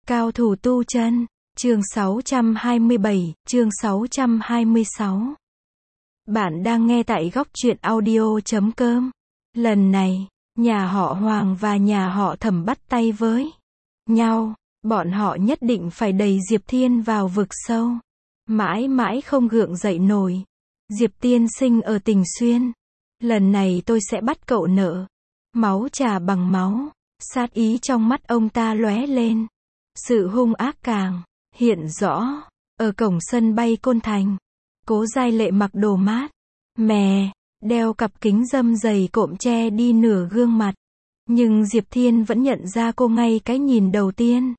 Cao thủ tu chân, chương 627, chương 626. Bạn đang nghe tại góc truyện audio.com. Lần này, nhà họ Hoàng và nhà họ Thẩm bắt tay với nhau, bọn họ nhất định phải đẩy Diệp Thiên vào vực sâu. Mãi mãi không gượng dậy nổi. Diệp tiên sinh ở Tình Xuyên. Lần này tôi sẽ bắt cậu nợ. Máu trả bằng máu. Sát ý trong mắt ông ta lóe lên. Sự hung ác càng hiện rõ. Ở cổng sân bay Côn Thành, Cố Giai Lệ mặc đồ mát mè, đeo cặp kính râm dày cộm che đi nửa gương mặt. Nhưng Diệp Thiên vẫn nhận ra cô ngay cái nhìn đầu tiên.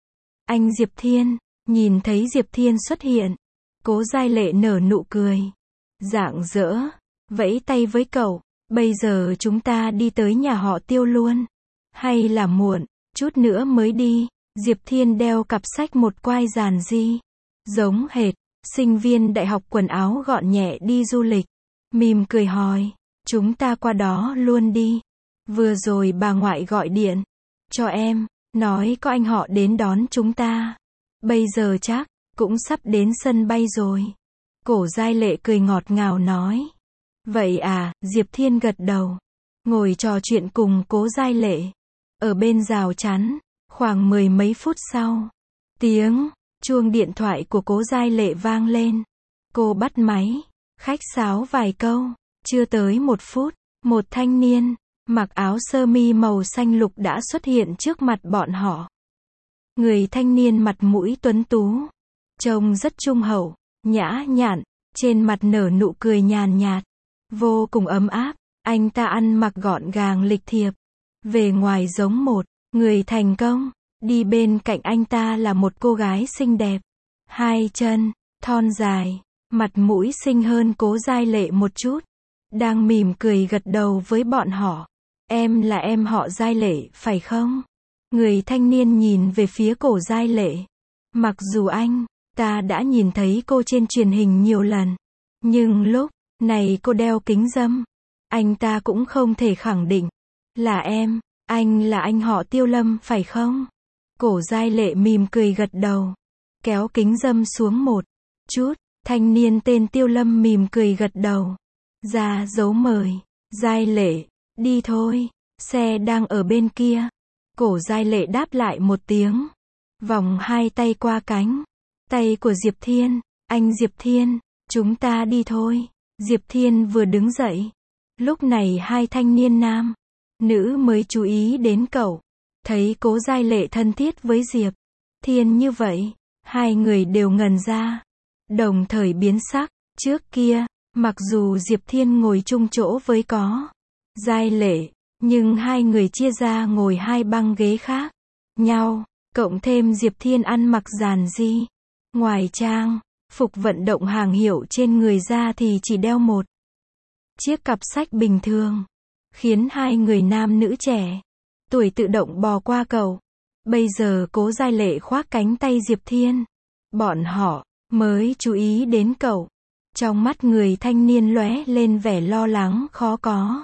Anh Diệp Thiên. Nhìn thấy Diệp Thiên xuất hiện, Cố Giai Lệ nở nụ cười rạng rỡ, vẫy tay với cậu. Bây giờ chúng ta đi tới nhà họ Tiêu luôn. Hay là muộn, chút nữa mới đi. Diệp Thiên đeo cặp sách một quai giản di, giống hệt sinh viên đại học quần áo gọn nhẹ đi du lịch. Mỉm cười hỏi, chúng ta qua đó luôn đi. Vừa rồi bà ngoại gọi điện cho em, nói có anh họ đến đón chúng ta. Bây giờ chắc cũng sắp đến sân bay rồi. Cố Giai Lệ cười ngọt ngào nói. Vậy à, Diệp Thiên gật đầu, ngồi trò chuyện cùng Cố Giai Lệ. Ở bên rào chắn, khoảng 10 mấy phút sau, tiếng chuông điện thoại của Cố Giai Lệ vang lên. Cô bắt máy, khách sáo vài câu. Chưa tới 1 phút, một thanh niên mặc áo sơ mi màu xanh lục đã xuất hiện trước mặt bọn họ. Người thanh niên mặt mũi tuấn tú, trông rất trung hậu, nhã nhặn, trên mặt nở nụ cười nhàn nhạt, vô cùng ấm áp. Anh ta ăn mặc gọn gàng lịch thiệp, về ngoài giống một người thành công. Đi bên cạnh anh ta là một cô gái xinh đẹp, hai chân thon dài, mặt mũi xinh hơn Cố Giai Lệ một chút, đang mỉm cười gật đầu với bọn họ. Em là em họ Giai Lệ, phải không? Người thanh niên nhìn về phía Cố Giai Lệ. Mặc dù anh ta đã nhìn thấy cô trên truyền hình nhiều lần, nhưng lúc này cô đeo kính râm, anh ta cũng không thể khẳng định. Là em, anh là anh họ Tiêu Lâm phải không? Cố Giai Lệ mỉm cười gật đầu, kéo kính râm xuống một chút. Thanh niên tên Tiêu Lâm mỉm cười gật đầu, ra dấu mời. Giai Lệ, đi thôi, xe đang ở bên kia. Cố Giai Lệ đáp lại một tiếng, vòng hai tay qua cánh tay của Diệp Thiên. Anh Diệp Thiên, chúng ta đi thôi. Diệp Thiên vừa đứng dậy, lúc này hai thanh niên nam nữ mới chú ý đến cậu. Thấy Cố Giai Lệ thân thiết với Diệp Thiên như vậy, hai người đều ngẩn ra, đồng thời biến sắc. Trước kia, mặc dù Diệp Thiên ngồi chung chỗ với Cố Giai Lệ, nhưng hai người chia ra ngồi hai băng ghế khác nhau, cộng thêm Diệp Thiên ăn mặc giản dị, ngoài trang phục vận động hàng hiệu trên người ra thì chỉ đeo một chiếc cặp sách bình thường, khiến hai người nam nữ trẻ tuổi tự động bò qua cậu. Bây giờ Cố Giai Lệ khoác cánh tay Diệp Thiên, bọn họ mới chú ý đến cậu. Trong mắt người thanh niên lóe lên vẻ lo lắng khó có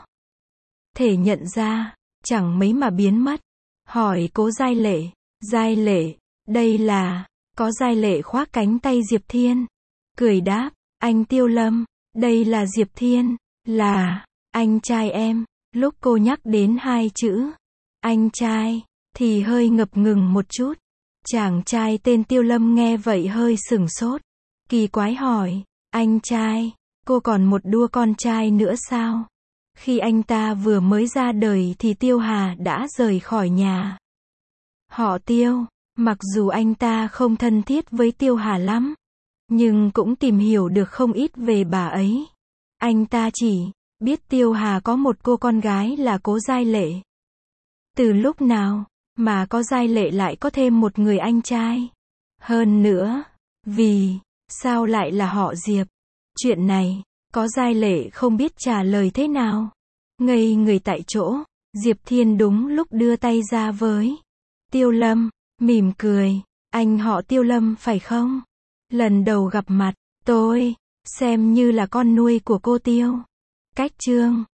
thể nhận ra, chẳng mấy mà biến mất. Hỏi Cố Giai Lệ, Giai Lệ, đây là... Có Giai Lệ khoác cánh tay Diệp Thiên, cười đáp, anh Tiêu Lâm, đây là Diệp Thiên, là anh trai em. Lúc cô nhắc đến hai chữ anh trai thì hơi ngập ngừng một chút. Chàng trai tên Tiêu Lâm nghe vậy hơi sửng sốt, kỳ quái hỏi, anh trai, cô còn một đứa con trai nữa sao? Khi anh ta vừa mới ra đời thì Tiêu Hà đã rời khỏi nhà họ Tiêu. Mặc dù anh ta không thân thiết với Tiêu Hà lắm, nhưng cũng tìm hiểu được không ít về bà ấy. Anh ta chỉ biết Tiêu Hà có một cô con gái là Cố Giai Lệ. Từ lúc nào mà Cố Giai Lệ lại có thêm một người anh trai? Hơn nữa, vì sao lại là họ Diệp? Chuyện này, Cố Giai Lệ không biết trả lời thế nào. Ngây người tại chỗ. Diệp Thiên đúng lúc đưa tay ra với Tiêu Lâm, mỉm cười, anh họ Tiêu Lâm phải không? Lần đầu gặp mặt, tôi xem như là con nuôi của cô Tiêu. Cách chương